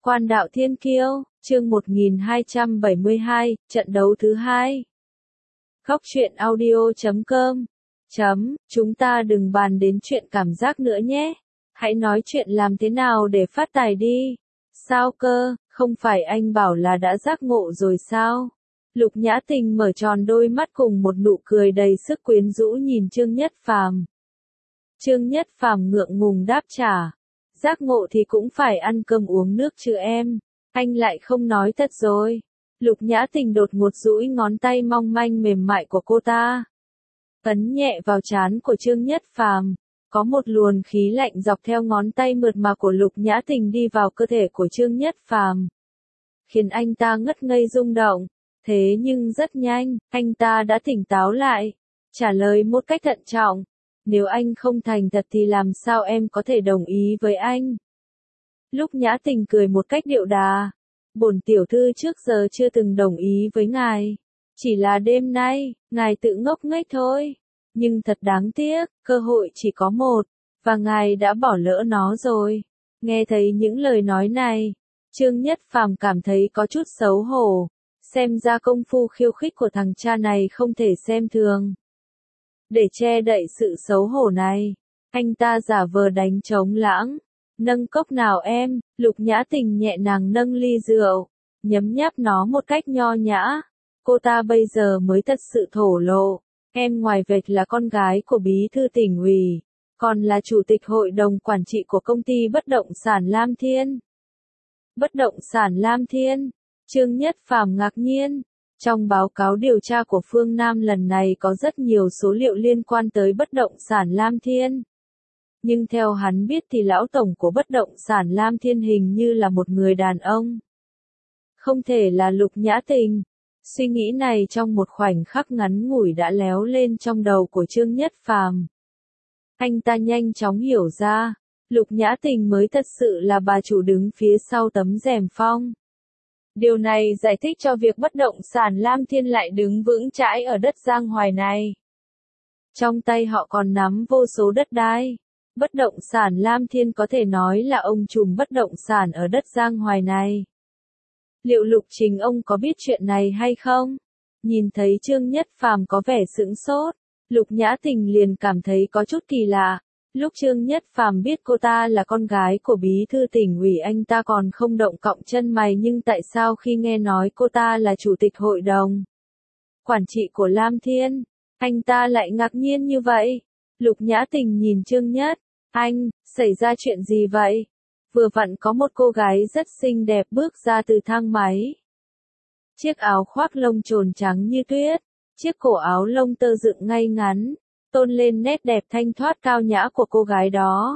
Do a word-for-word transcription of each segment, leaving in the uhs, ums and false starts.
Quan đạo thiên kiêu, chương một nghìn hai trăm bảy mươi hai, trận đấu thứ hai. Góc truyện audio chấm com chấm, chúng ta đừng bàn đến chuyện cảm giác nữa nhé. Hãy nói chuyện làm thế nào để phát tài đi. Sao cơ, không phải anh bảo là đã giác ngộ rồi sao? Lục Nhã Tình mở tròn đôi mắt cùng một nụ cười đầy sức quyến rũ nhìn Trương Nhất Phàm. Trương Nhất Phàm ngượng ngùng đáp trả. Giác ngộ thì cũng phải ăn cơm uống nước chứ em. Anh lại không nói thật rồi. Lục Nhã Tình đột ngột duỗi ngón tay mong manh mềm mại của cô ta. Ấn nhẹ vào trán của Trương Nhất Phàm. Có một luồng khí lạnh dọc theo ngón tay mượt mà của Lục Nhã Tình đi vào cơ thể của Trương Nhất Phàm, khiến anh ta ngất ngây rung động. Thế nhưng rất nhanh, anh ta đã tỉnh táo lại, trả lời một cách thận trọng. Nếu anh không thành thật thì làm sao em có thể đồng ý với anh? Lục Nhã Tình cười một cách điệu đà. Bổn tiểu thư trước giờ chưa từng đồng ý với ngài. Chỉ là đêm nay, ngài tự ngốc nghếch thôi. Nhưng thật đáng tiếc, cơ hội chỉ có một, và ngài đã bỏ lỡ nó rồi. Nghe thấy những lời nói này, Trương Nhất Phàm cảm thấy có chút xấu hổ. Xem ra công phu khiêu khích của thằng cha này không thể xem thường. Để che đậy sự xấu hổ này, anh ta giả vờ đánh trống lãng. Nâng cốc nào em? Lục Nhã Tình nhẹ nhàng nâng ly rượu, nhấm nháp nó một cách nho nhã. Cô ta bây giờ mới thật sự thổ lộ. Em ngoài vạch là con gái của bí thư tỉnh ủy, còn là chủ tịch hội đồng quản trị của công ty bất động sản Lam Thiên. Bất động sản Lam Thiên? Trương Nhất Phàm ngạc nhiên. Trong báo cáo điều tra của Phương Nam lần này có rất nhiều số liệu liên quan tới bất động sản Lam Thiên. Nhưng theo hắn biết thì lão tổng của bất động sản Lam Thiên hình như là một người đàn ông. Không thể là Lục Nhã Tình. Suy nghĩ này trong một khoảnh khắc ngắn ngủi đã léo lên trong đầu của Trương Nhất Phàm. Anh ta nhanh chóng hiểu ra, Lục Nhã Tình mới thật sự là bà chủ đứng phía sau tấm rèm phong. Điều này giải thích cho việc bất động sản Lam Thiên lại đứng vững chãi ở đất Giang Hoài này. Trong tay họ còn nắm vô số đất đai. Bất động sản Lam Thiên có thể nói là ông trùm bất động sản ở đất Giang Hoài này. Liệu Lục Trình ông có biết chuyện này hay không? Nhìn thấy Trương Nhất Phàm có vẻ sững sốt, Lục Nhã Tình liền cảm thấy có chút kỳ lạ. Lúc Trương Nhất Phàm biết cô ta là con gái của bí thư tỉnh ủy anh ta còn không động cọng chân mày, nhưng tại sao khi nghe nói cô ta là chủ tịch hội đồng quản trị của Lam Thiên, anh ta lại ngạc nhiên như vậy? Lục Nhã Tình nhìn Trương Nhất, anh, xảy ra chuyện gì vậy? Vừa vặn có một cô gái rất xinh đẹp bước ra từ thang máy. Chiếc áo khoác lông trồn trắng như tuyết, chiếc cổ áo lông tơ dựng ngay ngắn, tôn lên nét đẹp thanh thoát cao nhã của cô gái đó.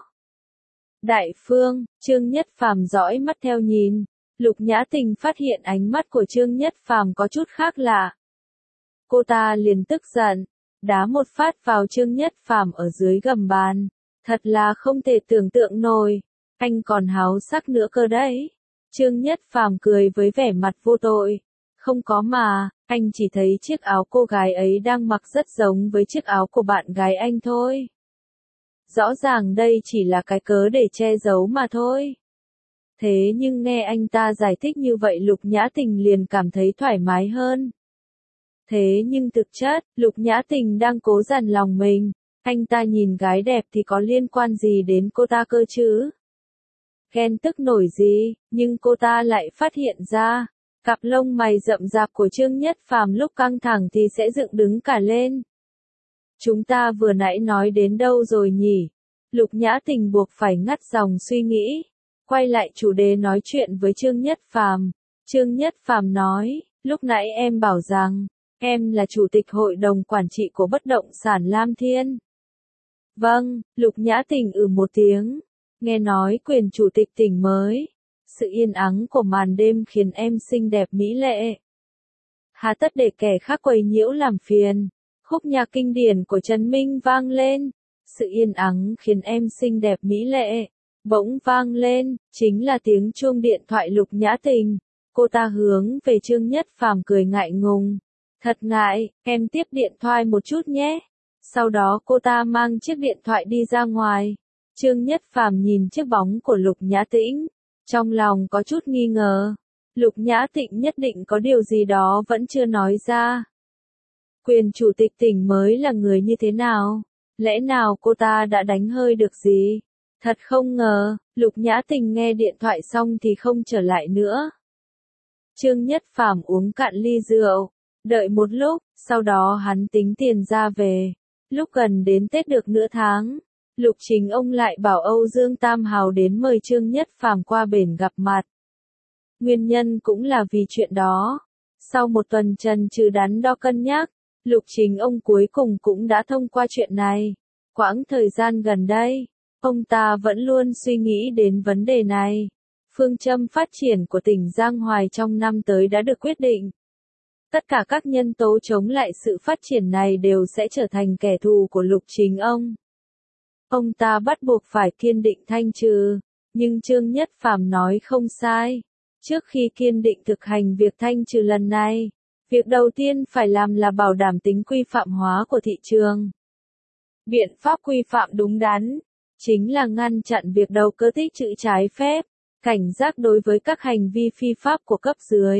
Đại Phương, Trương Nhất Phàm dõi mắt theo nhìn. Lục Nhã Tình phát hiện ánh mắt của Trương Nhất Phàm có chút khác lạ. Cô ta liền tức giận, đá một phát vào Trương Nhất Phàm ở dưới gầm bàn. Thật là không thể tưởng tượng nổi. Anh còn háo sắc nữa cơ đấy. Trương Nhất Phàm cười với vẻ mặt vô tội. Không có mà, anh chỉ thấy chiếc áo cô gái ấy đang mặc rất giống với chiếc áo của bạn gái anh thôi. Rõ ràng đây chỉ là cái cớ để che giấu mà thôi. Thế nhưng nghe anh ta giải thích như vậy Lục Nhã Tình liền cảm thấy thoải mái hơn. Thế nhưng thực chất, Lục Nhã Tình đang cố dằn lòng mình. Anh ta nhìn gái đẹp thì có liên quan gì đến cô ta cơ chứ? Ghen tức nổi gì, nhưng cô ta lại phát hiện ra, cặp lông mày rậm rạp của Trương Nhất Phàm lúc căng thẳng thì sẽ dựng đứng cả lên. Chúng ta vừa nãy nói đến đâu rồi nhỉ? Lục Nhã Tình buộc phải ngắt dòng suy nghĩ, quay lại chủ đề nói chuyện với Trương Nhất Phàm. Trương Nhất Phàm nói, lúc nãy em bảo rằng, em là chủ tịch hội đồng quản trị của bất động sản Lam Thiên. Vâng, Lục Nhã Tình ừ một tiếng. Nghe nói quyền chủ tịch tỉnh mới. Sự yên ắng của màn đêm khiến em xinh đẹp mỹ lệ. Hà tất để kẻ khác quấy nhiễu làm phiền. Khúc nhạc kinh điển của Trần Minh vang lên. Sự yên ắng khiến em xinh đẹp mỹ lệ. Bỗng vang lên, chính là tiếng chuông điện thoại Lục Nhã Tình. Cô ta hướng về Trương Nhất Phàm cười ngại ngùng. Thật ngại, em tiếp điện thoại một chút nhé. Sau đó cô ta mang chiếc điện thoại đi ra ngoài. Trương Nhất Phàm nhìn chiếc bóng của Lục Nhã Tĩnh, Trong lòng có chút nghi ngờ, Lục Nhã Tịnh nhất định có điều gì đó vẫn chưa nói ra. Quyền chủ tịch tỉnh mới là người như thế nào? Lẽ nào cô ta đã đánh hơi được gì? Thật không ngờ, Lục Nhã Tình nghe điện thoại xong thì không trở lại nữa. Trương Nhất Phàm uống cạn ly rượu, đợi một lúc, sau đó hắn tính tiền ra về. Lúc gần đến Tết được nửa tháng, Lục Chính ông lại bảo Âu Dương Tam Hào đến mời Trương Nhất Phàm qua bển gặp mặt. Nguyên nhân cũng là vì chuyện đó. Sau một tuần trần trừ đắn đo cân nhắc, Lục Chính ông cuối cùng cũng đã thông qua chuyện này. Quãng thời gian gần đây, ông ta vẫn luôn suy nghĩ đến vấn đề này. Phương châm phát triển của tỉnh Giang Hoài trong năm tới đã được quyết định. Tất cả các nhân tố chống lại sự phát triển này đều sẽ trở thành kẻ thù của Lục Chính ông. Ông ta bắt buộc phải kiên định thanh trừ, nhưng Trương Nhất Phàm nói không sai. Trước khi kiên định thực hành việc thanh trừ lần này, việc đầu tiên phải làm là bảo đảm tính quy phạm hóa của thị trường. Biện pháp quy phạm đúng đắn, chính là ngăn chặn việc đầu cơ tích trữ trái phép, cảnh giác đối với các hành vi phi pháp của cấp dưới.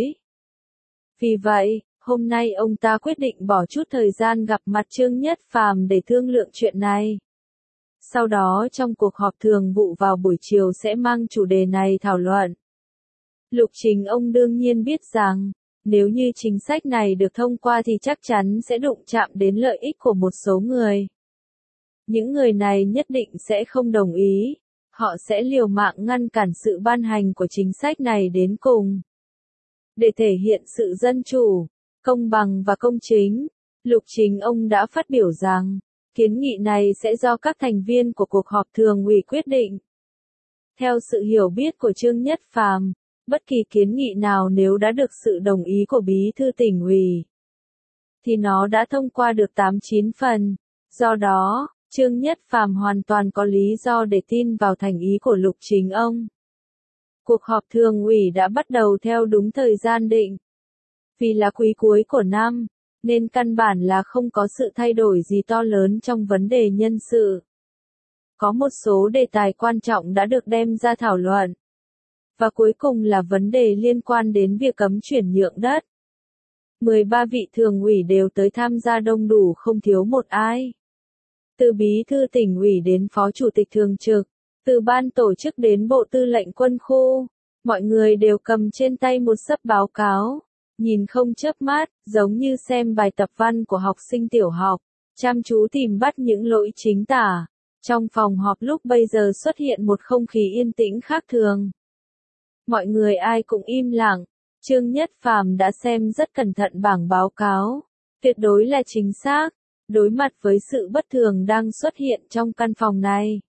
Vì vậy, hôm nay ông ta quyết định bỏ chút thời gian gặp mặt Trương Nhất Phàm để thương lượng chuyện này. Sau đó trong cuộc họp thường vụ vào buổi chiều sẽ mang chủ đề này thảo luận. Lục Chính ông đương nhiên biết rằng, nếu như chính sách này được thông qua thì chắc chắn sẽ đụng chạm đến lợi ích của một số người. Những người này nhất định sẽ không đồng ý, họ sẽ liều mạng ngăn cản sự ban hành của chính sách này đến cùng. Để thể hiện sự dân chủ, công bằng và công chính, Lục Chính ông đã phát biểu rằng, kiến nghị này sẽ do các thành viên của cuộc họp thường ủy quyết định. Theo sự hiểu biết của Trương Nhất Phàm, bất kỳ kiến nghị nào nếu đã được sự đồng ý của bí thư tỉnh ủy, thì nó đã thông qua được tám chín phần. Do đó, Trương Nhất Phàm hoàn toàn có lý do để tin vào thành ý của Lục Chính ông. Cuộc họp thường ủy đã bắt đầu theo đúng thời gian định. Vì là quý cuối của năm, nên căn bản là không có sự thay đổi gì to lớn trong vấn đề nhân sự. Có một số đề tài quan trọng đã được đem ra thảo luận. Và cuối cùng là vấn đề liên quan đến việc cấm chuyển nhượng đất. mười ba vị thường ủy đều tới tham gia đông đủ không thiếu một ai. Từ bí thư tỉnh ủy đến phó chủ tịch thường trực, từ ban tổ chức đến bộ tư lệnh quân khu, mọi người đều cầm trên tay một xấp báo cáo, nhìn không chớp mắt, giống như xem bài tập văn của học sinh tiểu học, chăm chú tìm bắt những lỗi chính tả. Trong phòng họp lúc bây giờ xuất hiện một không khí yên tĩnh khác thường. Mọi người ai cũng im lặng, Trương Nhất Phàm đã xem rất cẩn thận bảng báo cáo, tuyệt đối là chính xác, đối mặt với sự bất thường đang xuất hiện trong căn phòng này.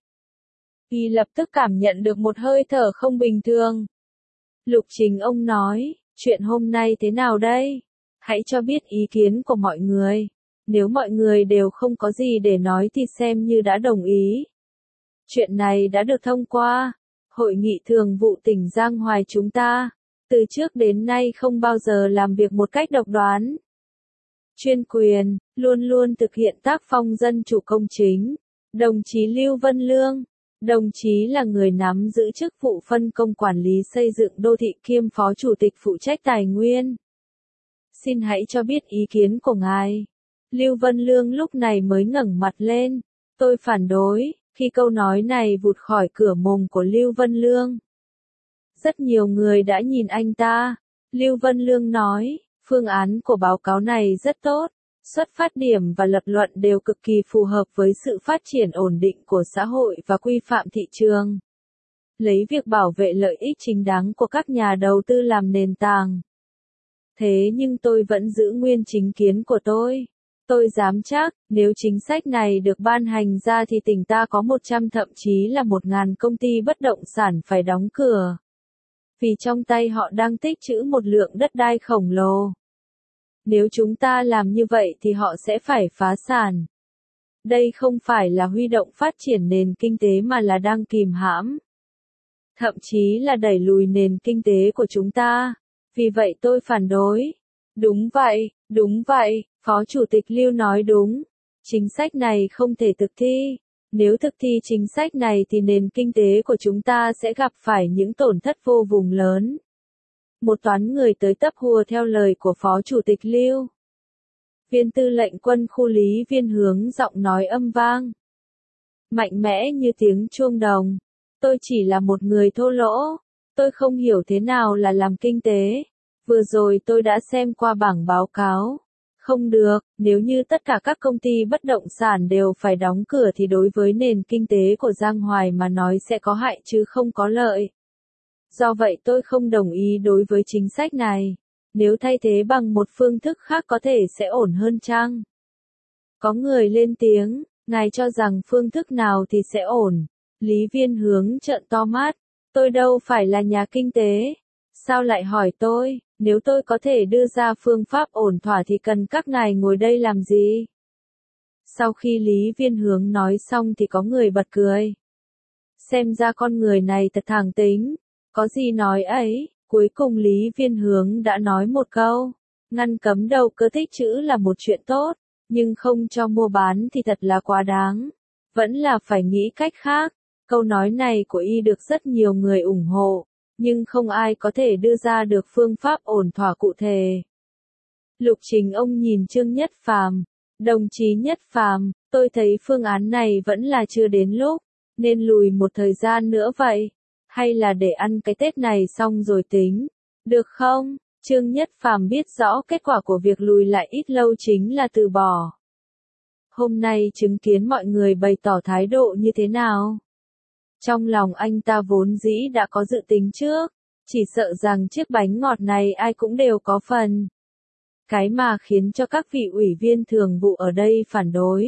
Y lập tức cảm nhận được một hơi thở không bình thường. Lục Chính ông nói, chuyện hôm nay thế nào đây? Hãy cho biết ý kiến của mọi người. Nếu mọi người đều không có gì để nói thì xem như đã đồng ý. Chuyện này đã được thông qua. Hội nghị thường vụ tỉnh Giang Hoài chúng ta, từ trước đến nay không bao giờ làm việc một cách độc đoán. Chuyên quyền, luôn luôn thực hiện tác phong dân chủ công chính. Đồng chí Lưu Vân Lương, đồng chí là người nắm giữ chức vụ phân công quản lý xây dựng đô thị kiêm phó chủ tịch phụ trách tài nguyên. Xin hãy cho biết ý kiến của ngài. Lưu Vân Lương lúc này mới ngẩng mặt lên. Tôi phản đối. Khi câu nói này vụt khỏi cửa mồm của Lưu Vân Lương, rất nhiều người đã nhìn anh ta. Lưu Vân Lương nói, phương án của báo cáo này rất tốt, xuất phát điểm và lập luận đều cực kỳ phù hợp với sự phát triển ổn định của xã hội và quy phạm thị trường. Lấy việc bảo vệ lợi ích chính đáng của các nhà đầu tư làm nền tảng. Thế nhưng tôi vẫn giữ nguyên chính kiến của tôi. Tôi dám chắc, nếu chính sách này được ban hành ra thì tỉnh ta có một trăm thậm chí là một ngàn công ty bất động sản phải đóng cửa. Vì trong tay họ đang tích trữ một lượng đất đai khổng lồ. Nếu chúng ta làm như vậy thì họ sẽ phải phá sản. Đây không phải là huy động phát triển nền kinh tế mà là đang kìm hãm. Thậm chí là đẩy lùi nền kinh tế của chúng ta. Vì vậy tôi phản đối. Đúng vậy, đúng vậy, Phó Chủ tịch Lưu nói đúng. Chính sách này không thể thực thi. Nếu thực thi chính sách này thì nền kinh tế của chúng ta sẽ gặp phải những tổn thất vô vùng lớn. Một toán người tới tấp hùa theo lời của Phó Chủ tịch Lưu. Viên tư lệnh quân khu Lý Viên Hướng giọng nói âm vang. Mạnh mẽ như tiếng chuông đồng. Tôi chỉ là một người thô lỗ. Tôi không hiểu thế nào là làm kinh tế. Vừa rồi tôi đã xem qua bảng báo cáo. Không được, nếu như tất cả các công ty bất động sản đều phải đóng cửa thì đối với nền kinh tế của Giang Hoài mà nói sẽ có hại chứ không có lợi. Do vậy tôi không đồng ý đối với chính sách này. Nếu thay thế bằng một phương thức khác có thể sẽ ổn hơn chăng? Có người lên tiếng, ngài cho rằng phương thức nào thì sẽ ổn. Lý Viên Hướng trợn to mắt. Tôi đâu phải là nhà kinh tế. Sao lại hỏi tôi, nếu tôi có thể đưa ra phương pháp ổn thỏa thì cần các ngài ngồi đây làm gì? Sau khi Lý Viên Hướng nói xong thì có người bật cười. Xem ra con người này thật thẳng tính. Có gì nói ấy, cuối cùng Lý Viên Hướng đã nói một câu. Ngăn cấm đầu cơ tích trữ là một chuyện tốt, nhưng không cho mua bán thì thật là quá đáng. Vẫn là phải nghĩ cách khác. Câu nói này của y được rất nhiều người ủng hộ, nhưng không ai có thể đưa ra được phương pháp ổn thỏa cụ thể. Lục Trình ông nhìn Trương Nhất Phàm, đồng chí Nhất Phàm, tôi thấy phương án này vẫn là chưa đến lúc, nên lùi một thời gian nữa vậy, hay là để ăn cái Tết này xong rồi tính, được không? Trương Nhất Phàm biết rõ kết quả của việc lùi lại ít lâu chính là từ bỏ. Hôm nay chứng kiến mọi người bày tỏ thái độ như thế nào? Trong lòng anh ta vốn dĩ đã có dự tính trước, chỉ sợ rằng chiếc bánh ngọt này ai cũng đều có phần. Cái mà khiến cho các vị ủy viên thường vụ ở đây phản đối.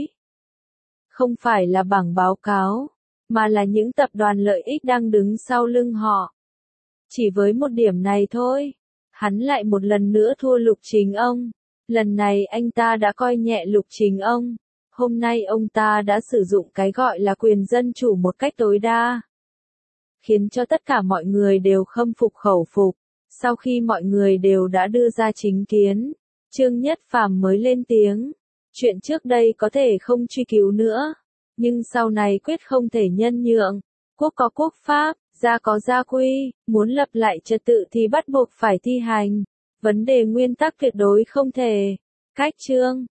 Không phải là bảng báo cáo, mà là những tập đoàn lợi ích đang đứng sau lưng họ. Chỉ với một điểm này thôi, hắn lại một lần nữa thua Lục Trình ông. Lần này anh ta đã coi nhẹ Lục Trình ông. Hôm nay ông ta đã sử dụng cái gọi là quyền dân chủ một cách tối đa, khiến cho tất cả mọi người đều khâm phục khẩu phục. Sau khi mọi người đều đã đưa ra chính kiến, Trương Nhất Phàm mới lên tiếng. Chuyện trước đây có thể không truy cứu nữa, nhưng sau này quyết không thể nhân nhượng. Quốc có quốc pháp, gia có gia quy, muốn lập lại trật tự thì bắt buộc phải thi hành. Vấn đề nguyên tắc tuyệt đối không thể. Cách chương